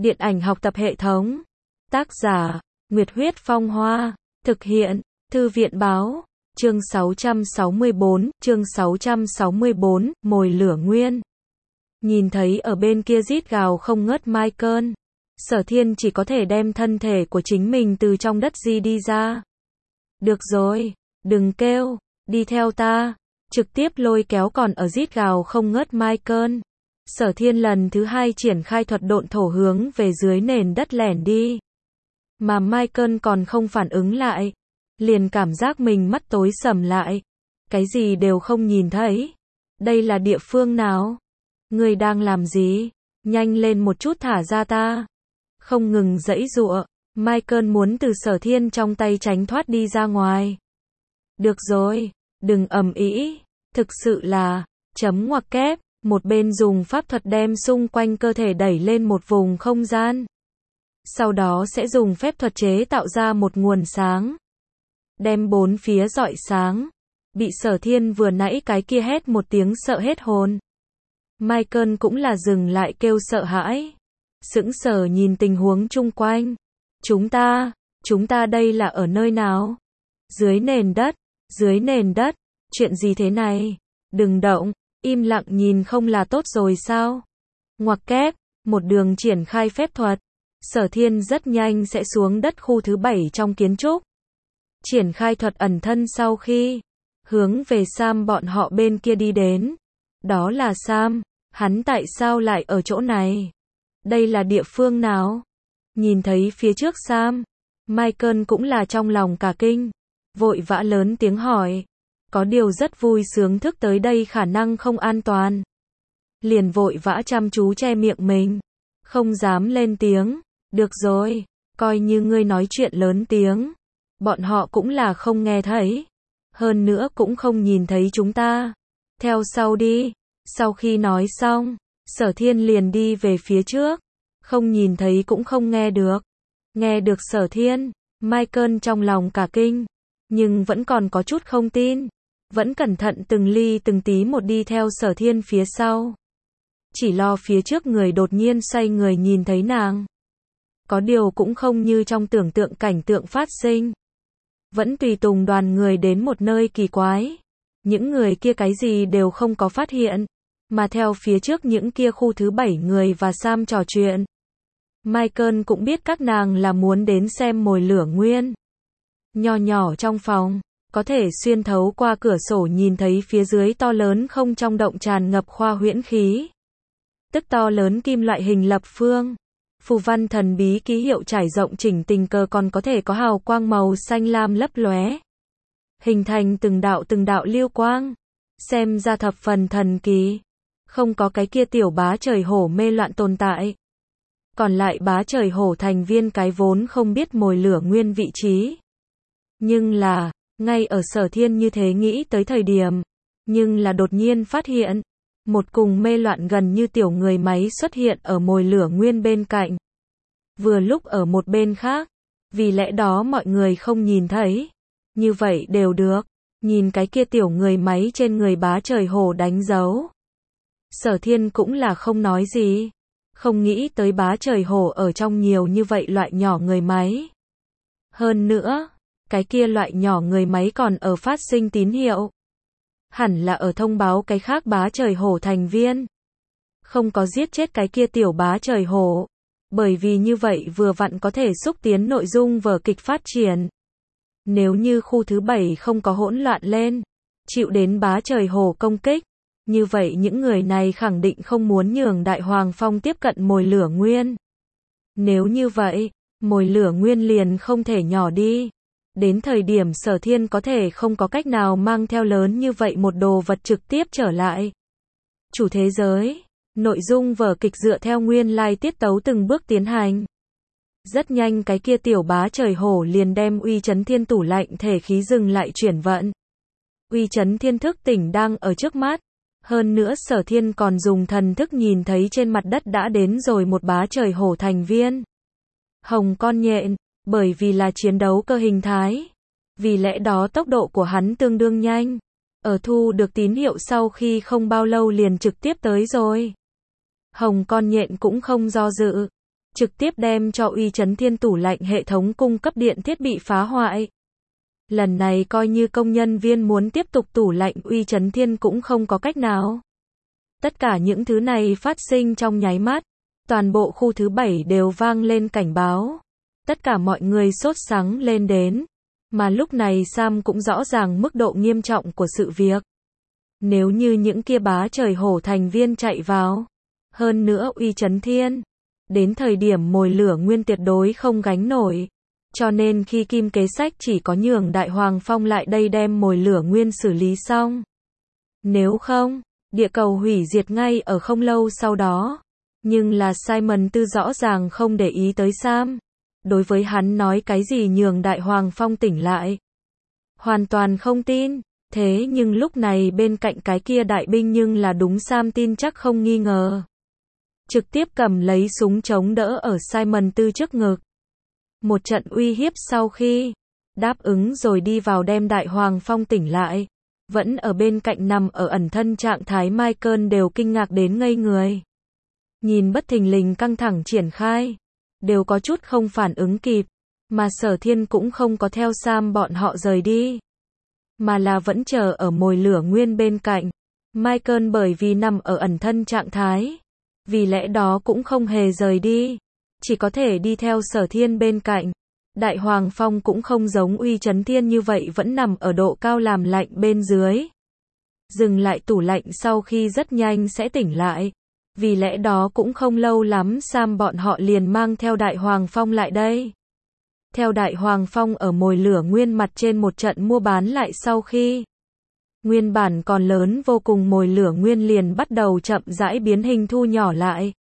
Điện ảnh học tập hệ thống. Tác giả, Nguyệt Huyết Phong Hoa. Thực hiện, Thư viện Báo. Chương 664, Mồi lửa nguyên. Nhìn thấy ở bên kia rít gào không ngớt Michael, Sở Thiên chỉ có thể đem thân thể của chính mình từ trong đất đi ra. Được rồi, đừng kêu, đi theo ta. Trực tiếp lôi kéo còn ở rít gào không ngớt Michael. Sở Thiên lần thứ hai triển khai thuật độn thổ hướng về dưới nền đất lẻn đi. Mà Michael còn không phản ứng lại. Liền cảm giác mình mắt tối sầm lại. Cái gì đều không nhìn thấy. Đây là địa phương nào? Ngươi đang làm gì? Nhanh lên một chút thả ra ta. Không ngừng giãy giụa, Michael muốn từ Sở Thiên trong tay tránh thoát đi ra ngoài. Được rồi, đừng ầm ĩ, thực sự là, chấm ngoặc kép, một bên dùng pháp thuật đem xung quanh cơ thể đẩy lên một vùng không gian. Sau đó sẽ dùng phép thuật chế tạo ra một nguồn sáng. Đem bốn phía rọi sáng. Bị Sở Thiên vừa nãy cái kia hét một tiếng sợ hết hồn. Michael cũng là dừng lại kêu sợ hãi. Sững sờ nhìn tình huống chung quanh. Chúng ta đây là ở nơi nào? Dưới nền đất, chuyện gì thế này? Đừng động, im lặng nhìn không là tốt rồi sao? Ngoặc kép, một đường triển khai phép thuật. Sở Thiên rất nhanh sẽ xuống đất khu thứ 7 trong kiến trúc. Triển khai thuật ẩn thân sau khi hướng về Sam bọn họ bên kia đi đến. Đó là Sam, hắn tại sao lại ở chỗ này? Đây là địa phương nào? Nhìn thấy phía trước Sam, Michael cũng là trong lòng cả kinh, vội vã lớn tiếng hỏi. Có điều rất vui sướng thức tới đây khả năng không an toàn. Liền vội vã chăm chú che miệng mình, không dám lên tiếng. Được rồi, coi như ngươi nói chuyện lớn tiếng. Bọn họ cũng là không nghe thấy. Hơn nữa cũng không nhìn thấy chúng ta. Theo sau đi. Sau khi nói xong, Sở Thiên liền đi về phía trước. Không nhìn thấy cũng không nghe được. Nghe được Sở Thiên, Michael trong lòng cả kinh. Nhưng vẫn còn có chút không tin. Vẫn cẩn thận từng ly từng tí một đi theo Sở Thiên phía sau. Chỉ lo phía trước người đột nhiên xoay người nhìn thấy nàng. Có điều cũng không như trong tưởng tượng cảnh tượng phát sinh. Vẫn tùy tùng đoàn người đến một nơi kỳ quái. Những người kia cái gì đều không có phát hiện. Mà theo phía trước những kia khu thứ 7 người và Sam trò chuyện. Michael cũng biết các nàng là muốn đến xem mồi lửa nguyên. Nho nhỏ trong phòng, có thể xuyên thấu qua cửa sổ nhìn thấy phía dưới to lớn không trong động tràn ngập khoa huyễn khí. Tức to lớn kim loại hình lập phương. Phù văn thần bí ký hiệu trải rộng chỉnh tình cờ còn có thể có hào quang màu xanh lam lấp lóe. Hình thành từng đạo lưu quang. Xem ra thập phần thần kỳ. Không có cái kia tiểu bá trời hổ mê loạn tồn tại. Còn lại bá trời hổ thành viên cái vốn không biết mồi lửa nguyên vị trí. Nhưng là, ngay ở Sở Thiên như thế nghĩ tới thời điểm. Nhưng là đột nhiên phát hiện. Một cùng mê loạn gần như tiểu người máy xuất hiện ở mồi lửa nguyên bên cạnh. Vừa lúc ở một bên khác. Vì lẽ đó mọi người không nhìn thấy. Như vậy đều được. Nhìn cái kia tiểu người máy trên người bá trời hổ đánh dấu. Sở Thiên cũng là không nói gì. Không nghĩ tới bá trời hổ ở trong nhiều như vậy loại nhỏ người máy. Hơn nữa, cái kia loại nhỏ người máy còn ở phát sinh tín hiệu. Hẳn là ở thông báo cái khác bá trời hổ thành viên. Không có giết chết cái kia tiểu bá trời hổ. Bởi vì như vậy vừa vặn có thể xúc tiến nội dung vở kịch phát triển. Nếu như khu thứ 7 không có hỗn loạn lên, chịu đến bá trời hổ công kích, như vậy những người này khẳng định không muốn nhường Đại Hoàng Phong tiếp cận mồi lửa nguyên. Nếu như vậy, mồi lửa nguyên liền không thể nhỏ đi. Đến thời điểm Sở Thiên có thể không có cách nào mang theo lớn như vậy một đồ vật trực tiếp trở lại. Chủ thế giới, nội dung vở kịch dựa theo nguyên lai tiết tấu từng bước tiến hành. Rất nhanh cái kia tiểu bá trời hổ liền đem uy chấn thiên tủ lạnh thể khí dừng lại chuyển vận. Uy chấn thiên thức tỉnh đang ở trước mắt. Hơn nữa Sở Thiên còn dùng thần thức nhìn thấy trên mặt đất đã đến rồi một bá trời hổ thành viên. Hồng con nhện, bởi vì là chiến đấu cơ hình thái. Vì lẽ đó tốc độ của hắn tương đương nhanh. Ở thu được tín hiệu sau khi không bao lâu liền trực tiếp tới rồi. Hồng con nhện cũng không do dự. trực tiếp đem cho Uy Chấn Thiên tủ lạnh hệ thống cung cấp điện thiết bị phá hoại. Lần này coi như công nhân viên muốn tiếp tục tủ lạnh Uy Chấn Thiên cũng không có cách nào. Tất cả những thứ này phát sinh trong nháy mắt, toàn bộ khu thứ 7 đều vang lên cảnh báo. Tất cả mọi người sốt sắng lên đến, mà lúc này Sam cũng rõ ràng mức độ nghiêm trọng của sự việc. Nếu như những kia bá trời hổ thành viên chạy vào, hơn nữa Uy Chấn Thiên, đến thời điểm mồi lửa nguyên tuyệt đối không gánh nổi. Cho nên khi Kim kế sách chỉ có nhường Đại Hoàng Phong lại đây đem mồi lửa nguyên xử lý xong. Nếu không, địa cầu hủy diệt ngay ở không lâu sau đó. Nhưng là Simon Tư rõ ràng không để ý tới Sam. Đối với hắn nói cái gì nhường Đại Hoàng Phong tỉnh lại. Hoàn toàn không tin. Thế nhưng lúc này bên cạnh cái kia đại binh nhưng là đúng Sam tin chắc không nghi ngờ. Trực tiếp cầm lấy súng chống đỡ ở Simon Tư trước ngực. Một trận uy hiếp sau khi đáp ứng rồi đi vào đem Đại Hoàng Phong tỉnh lại. Vẫn ở bên cạnh nằm ở ẩn thân trạng thái Michael đều kinh ngạc đến ngây người. Nhìn bất thình lình căng thẳng triển khai. Đều có chút không phản ứng kịp. Mà Sở Thiên cũng không có theo Sam bọn họ rời đi. Mà là vẫn chờ ở mồi lửa nguyên bên cạnh. Michael bởi vì nằm ở ẩn thân trạng thái. Vì lẽ đó cũng không hề rời đi. Chỉ có thể đi theo Sở Thiên bên cạnh. Đại Hoàng Phong cũng không giống Uy Chấn Thiên như vậy vẫn nằm ở độ cao làm lạnh bên dưới. Dừng lại tủ lạnh sau khi rất nhanh sẽ tỉnh lại. Vì lẽ đó cũng không lâu lắm Sam bọn họ liền mang theo Đại Hoàng Phong lại đây. Theo Đại Hoàng Phong ở mồi lửa nguyên mặt trên một trận mua bán lại sau khi nguyên bản còn lớn vô cùng mồi lửa nguyên liền bắt đầu chậm rãi biến hình thu nhỏ lại.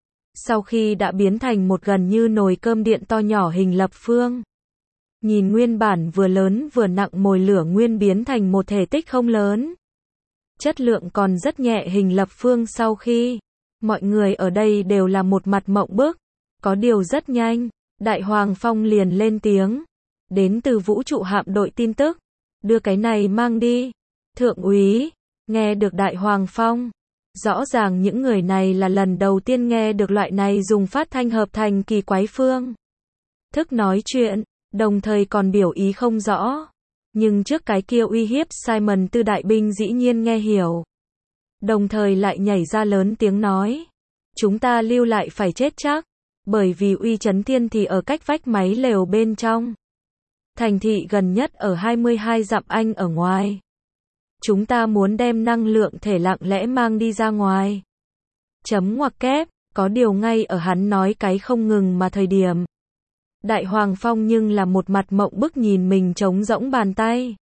Sau khi đã biến thành một gần như nồi cơm điện to nhỏ hình lập phương. Nhìn nguyên bản vừa lớn vừa nặng mồi lửa nguyên biến thành một thể tích không lớn. Chất lượng còn rất nhẹ hình lập phương sau khi mọi người ở đây đều là một mặt mộng bức. Có điều rất nhanh, Đại Hoàng Phong liền lên tiếng. Đến từ vũ trụ hạm đội tin tức. Đưa cái này mang đi. Thượng úy, nghe được Đại Hoàng Phong. Rõ ràng những người này là lần đầu tiên nghe được loại này dùng phát thanh hợp thành kỳ quái phương thức nói chuyện, đồng thời còn biểu ý không rõ. Nhưng trước cái kia uy hiếp Simon Tư đại binh dĩ nhiên nghe hiểu. Đồng thời lại nhảy ra lớn tiếng nói. Chúng ta lưu lại phải chết chắc. Bởi vì Uy Chấn Thiên thì ở cách vách máy lều bên trong. Thành thị gần nhất ở 22 dặm Anh ở ngoài. Chúng ta muốn đem năng lượng thể lặng lẽ mang đi ra ngoài. Chấm ngoặc kép, có điều ngay ở hắn nói cái không ngừng mà thời điểm. Đại Hoàng Phong nhưng là một mặt mộng bức nhìn mình trống rỗng bàn tay.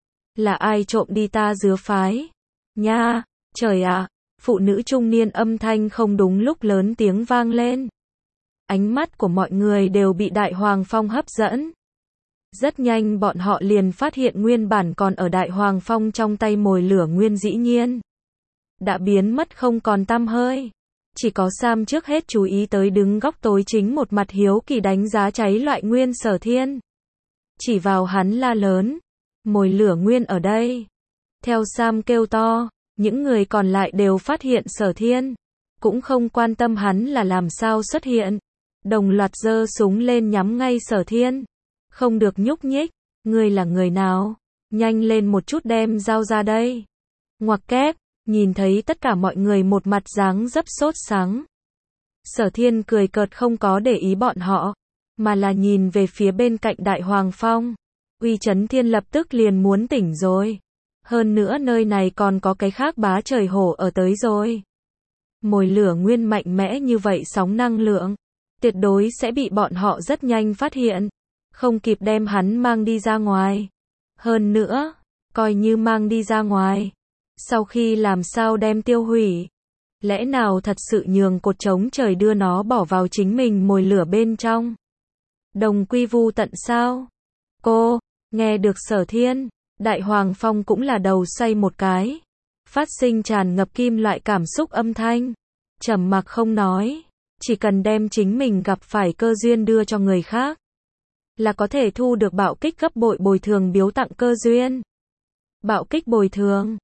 Là ai trộm đi ta dứa phái? Nha, trời ạ, phụ nữ trung niên âm thanh không đúng lúc lớn tiếng vang lên. Ánh mắt của mọi người đều bị Đại Hoàng Phong hấp dẫn. Rất nhanh bọn họ liền phát hiện nguyên bản còn ở Đại Hoàng Phong trong tay mồi lửa nguyên dĩ nhiên đã biến mất không còn tăm hơi. Chỉ có Sam trước hết chú ý tới đứng góc tối chính một mặt hiếu kỳ đánh giá cháy loại nguyên Sở Thiên. Chỉ vào hắn la lớn. Mồi lửa nguyên ở đây. Theo Sam kêu to, những người còn lại đều phát hiện Sở Thiên. Cũng không quan tâm hắn là làm sao xuất hiện. Đồng loạt giơ súng lên nhắm ngay Sở Thiên. Không được nhúc nhích, ngươi là người nào? Nhanh lên một chút đem dao ra đây. Ngoặc kép, nhìn thấy tất cả mọi người một mặt dáng dấp sốt sắng. Sở Thiên cười cợt không có để ý bọn họ, mà là nhìn về phía bên cạnh Đại Hoàng Phong. Uy Chấn Thiên lập tức liền muốn tỉnh rồi. Hơn nữa nơi này còn có cái khác bá trời hổ ở tới rồi. Mồi lửa nguyên mạnh mẽ như vậy sóng năng lượng, tuyệt đối sẽ bị bọn họ rất nhanh phát hiện. Không kịp đem hắn mang đi ra ngoài. Hơn nữa, coi như mang đi ra ngoài. Sau khi làm sao đem tiêu hủy? Lẽ nào thật sự nhường cột trống trời đưa nó bỏ vào chính mình mồi lửa bên trong? Đồng quy vu tận sao? Cô, nghe được Sở Thiên, Đại Hoàng Phong cũng là đầu xoay một cái. Phát sinh tràn ngập kim loại cảm xúc âm thanh. Trầm mặc không nói. Chỉ cần đem chính mình gặp phải cơ duyên đưa cho người khác. Là có thể thu được bạo kích gấp bội bồi thường biếu tặng cơ duyên. Bạo kích bồi thường.